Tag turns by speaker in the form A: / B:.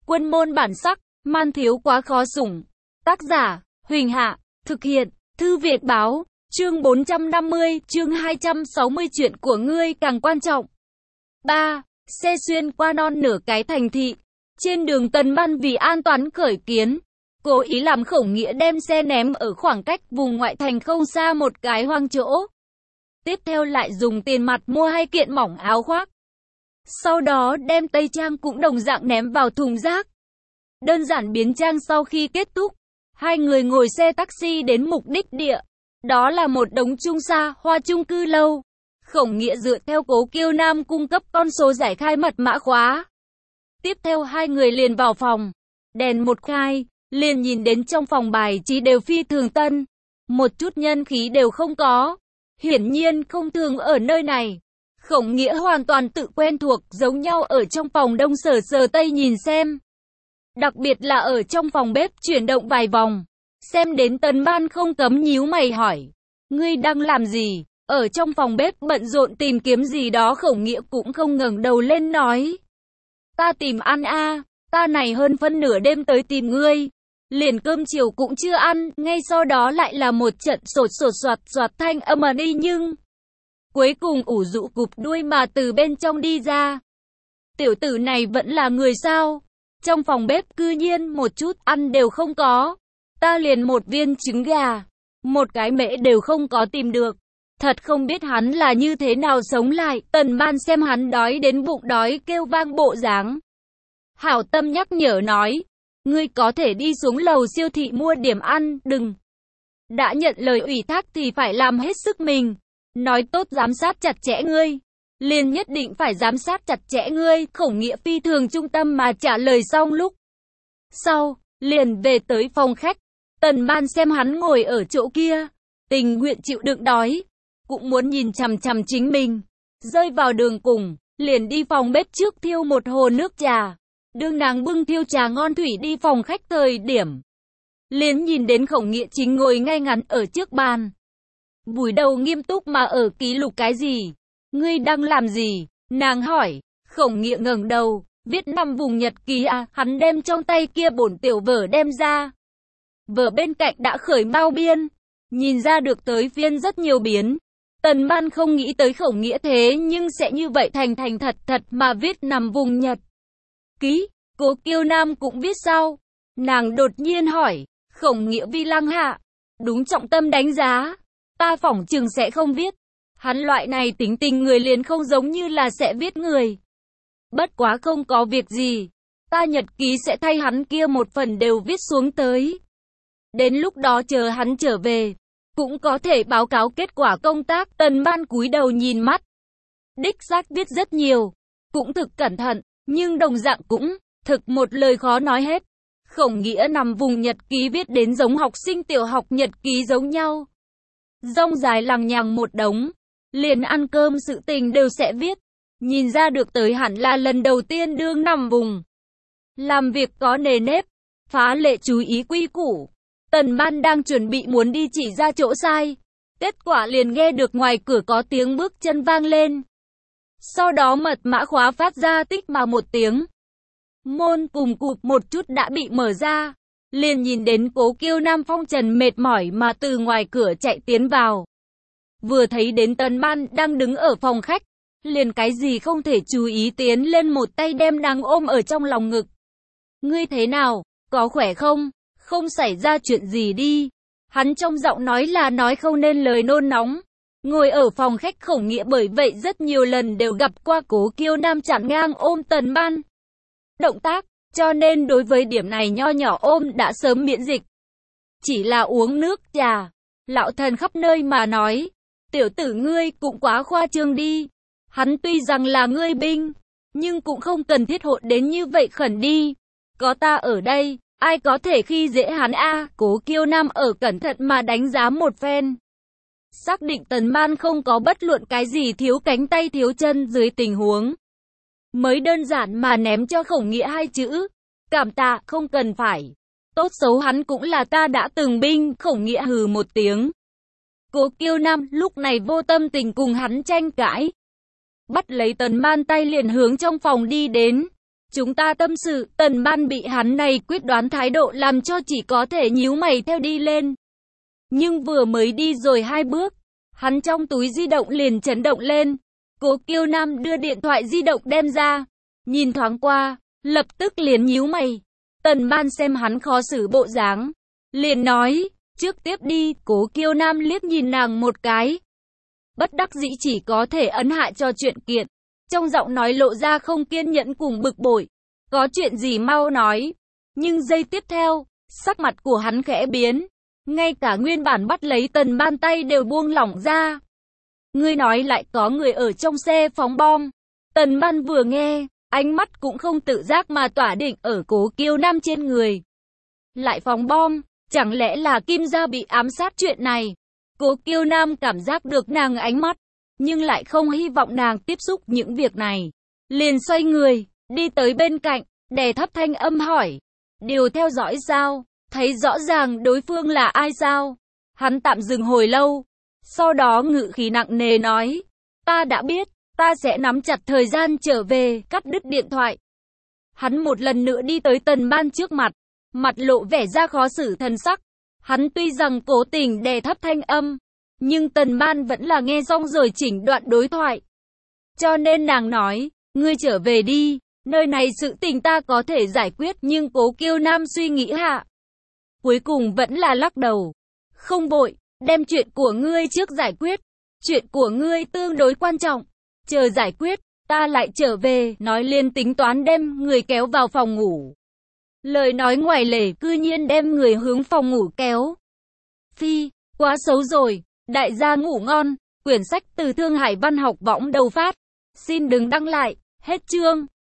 A: Quân môn bản sắc, man thiếu quá khó sủng. Tác giả, Huỳnh Hạ, thực hiện, Thư Việt Báo, chương 450, chương 260 chuyện của ngươi càng quan trọng. 3. Xe xuyên qua non nửa cái thành thị. Trên đường Tần Ban vì an toàn khởi kiến, cố ý làm Khổng Nghĩa đem xe ném ở khoảng cách vùng ngoại thành không xa một cái hoang chỗ. Tiếp theo lại dùng tiền mặt mua 2 kiện mỏng áo khoác. Sau đó đem tây trang cũng đồng dạng ném vào thùng rác. Đơn giản biến trang sau khi kết thúc, hai người ngồi xe taxi đến mục đích địa. Đó là một đống trung xa, hoa chung cư lâu. Khổng Nghĩa dựa theo Cố Kiêu Nam cung cấp con số giải khai mật mã khóa. Tiếp theo hai người liền vào phòng. Đèn một khai, liền nhìn đến trong phòng bài trí đều phi thường tân. Một chút nhân khí đều không có. Hiển nhiên không thường ở nơi này. Khổng Nghĩa hoàn toàn tự quen thuộc, giống nhau ở trong phòng đông sờ tây nhìn xem. Đặc biệt là ở trong phòng bếp chuyển động vài vòng. Xem đến Tần Ban không cấm nhíu mày hỏi. Ngươi đang làm gì? Ở trong phòng bếp bận rộn tìm kiếm gì đó. Khổng Nghĩa cũng không ngẩng đầu lên nói. Ta tìm ăn a, ta này hơn phân nửa đêm tới tìm ngươi. Liền cơm chiều cũng chưa ăn, ngay sau đó lại là một trận sột soạt thanh âm đi nhưng cuối cùng ủ rũ cụp đuôi mà từ bên trong đi ra. Tiểu tử này vẫn là người sao? Trong phòng bếp cư nhiên một chút ăn đều không có. Ta liền một viên trứng gà, một cái mễ đều không có tìm được. Thật không biết hắn là như thế nào sống lại. Tần Ban xem hắn đói đến bụng đói kêu vang bộ dáng. Hảo tâm nhắc nhở nói. Ngươi có thể đi xuống lầu siêu thị mua điểm ăn, đừng. Đã nhận lời ủy thác thì phải làm hết sức mình. Nói tốt giám sát chặt chẽ ngươi. Liền nhất định phải giám sát chặt chẽ ngươi. Khổng Nghĩa phi thường trung tâm mà trả lời xong lúc sau, liền về tới phòng khách. Tần Ban xem hắn ngồi ở chỗ kia, tình nguyện chịu đựng đói, cũng muốn nhìn chằm chằm chính mình. Rơi vào đường cùng, liền đi phòng bếp trước thiêu một hồ nước trà. Đương nàng bưng thiêu trà ngon thủy đi phòng khách thời điểm, liền nhìn đến Khổng Nghĩa chính ngồi ngay ngắn ở trước bàn. Vùi đầu nghiêm túc mà ở ký lục cái gì? Ngươi đang làm gì? Nàng hỏi. Khổng Nghĩa ngẩng đầu, viết 5 vùng nhật ký à, hắn đem trong tay kia bổn tiểu vở đem ra. Vở bên cạnh đã khởi bao biên, nhìn ra được tới phiên rất nhiều biến. Tần Ban không nghĩ tới Khổng Nghĩa thế nhưng sẽ như vậy thành thật mà viết 5 vùng nhật ký. Cố Kiêu Nam cũng viết sao? Nàng đột nhiên hỏi. Khổng Nghĩa vi lăng hạ, đúng trọng tâm đánh giá. Ta phỏng chừng sẽ không viết. Hắn loại này tính tình người liền không giống như là sẽ viết người. Bất quá không có việc gì, ta nhật ký sẽ thay hắn kia một phần đều viết xuống tới. Đến lúc đó chờ hắn trở về, cũng có thể báo cáo kết quả công tác. Tần Ban cúi đầu nhìn mắt. Đích xác viết rất nhiều, cũng thực cẩn thận, nhưng đồng dạng cũng thực một lời khó nói hết. Khổng Nghĩa nằm vùng nhật ký viết đến giống học sinh tiểu học nhật ký giống nhau. Rông dài lằng nhằng một đống, liền ăn cơm sự tình đều sẽ viết. Nhìn ra được tới hẳn là lần đầu tiên đương nằm vùng làm việc có nề nếp, phá lệ chú ý quy củ. Tần Ban đang chuẩn bị muốn đi chỉ ra chỗ sai, kết quả liền nghe được ngoài cửa có tiếng bước chân vang lên. Sau đó mật mã khóa phát ra tích mà một tiếng. Môn cùng cụp một chút đã bị mở ra, liền nhìn đến Cố Kiêu Nam phong trần mệt mỏi mà từ ngoài cửa chạy tiến vào. Vừa thấy đến Tần Ban đang đứng ở phòng khách, liền cái gì không thể chú ý tiến lên một tay đem nàng ôm ở trong lòng ngực. Ngươi thế nào, có khỏe không? Không xảy ra chuyện gì đi. Hắn trong giọng nói là nói không nên lời nôn nóng. Ngồi ở phòng khách Khổng Nghĩa bởi vậy rất nhiều lần đều gặp qua Cố Kiêu Nam chặn ngang ôm Tần Ban động tác, cho nên đối với điểm này nho nhỏ ôm đã sớm miễn dịch. Chỉ là uống nước trà, lão thần khắp nơi mà nói. Tiểu tử ngươi cũng quá khoa trương đi. Hắn tuy rằng là ngươi binh, nhưng cũng không cần thiết hội đến như vậy khẩn đi. Có ta ở đây, ai có thể khi dễ hắn a? Cố Kiêu Nam ở cẩn thận mà đánh giá một phen. Xác định Tần Ban không có bất luận cái gì thiếu cánh tay thiếu chân dưới tình huống, mới đơn giản mà ném cho Khổng Nghĩa 2 chữ. Cảm tạ, không cần phải. Tốt xấu hắn cũng là ta đã từng binh. Khổng Nghĩa hừ một tiếng. Cố Kiêu Nam lúc này vô tâm tình cùng hắn tranh cãi. Bắt lấy Tần Ban tay liền hướng trong phòng đi đến. Chúng ta tâm sự. Tần Ban bị hắn này quyết đoán thái độ làm cho chỉ có thể nhíu mày theo đi lên. Nhưng vừa mới đi rồi 2 bước, hắn trong túi di động liền chấn động lên. Cố Kiêu Nam đưa điện thoại di động đem ra, nhìn thoáng qua, lập tức liền nhíu mày. Tần Ban xem hắn khó xử bộ dáng, liền nói, trước tiếp đi. Cố Kiêu Nam liếc nhìn nàng một cái, bất đắc dĩ chỉ có thể ấn hạ cho chuyện kiện. Trong giọng nói lộ ra không kiên nhẫn cùng bực bội. Có chuyện gì mau nói. Nhưng giây tiếp theo, sắc mặt của hắn khẽ biến. Ngay cả nguyên bản bắt lấy Tần Ban tay đều buông lỏng ra. Ngươi nói lại có người ở trong xe phóng bom. Tần Ban vừa nghe, ánh mắt cũng không tự giác mà tỏa định ở Cố Kiêu Nam trên người. Lại phóng bom, chẳng lẽ là Kim gia bị ám sát chuyện này? Cố Kiêu Nam cảm giác được nàng ánh mắt, nhưng lại không hy vọng nàng tiếp xúc những việc này. Liền xoay người, đi tới bên cạnh, đè thấp thanh âm hỏi. Điều theo dõi sao? Thấy rõ ràng đối phương là ai sao? Hắn tạm dừng hồi lâu, sau đó ngự khí nặng nề nói. Ta đã biết, ta sẽ nắm chặt thời gian trở về, cắt đứt điện thoại. Hắn một lần nữa đi tới Tần Ban trước mặt, mặt lộ vẻ ra khó xử thần sắc. Hắn tuy rằng cố tình đè thấp thanh âm, nhưng Tần Ban vẫn là nghe xong rồi chỉnh đoạn đối thoại. Cho nên nàng nói, ngươi trở về đi, nơi này sự tình ta có thể giải quyết. Nhưng Cố Kiêu Nam suy nghĩ hạ, cuối cùng vẫn là lắc đầu. Không vội, đem chuyện của ngươi trước giải quyết. Chuyện của ngươi tương đối quan trọng, chờ giải quyết, ta lại trở về. Nói liền tính toán đem người kéo vào phòng ngủ. Lời nói ngoài lề cư nhiên đem người hướng phòng ngủ kéo. Phi, quá xấu rồi. Đại gia ngủ ngon. Quyển sách từ Thương Hải Văn học võng đầu phát. Xin đừng đăng lại. Hết chương.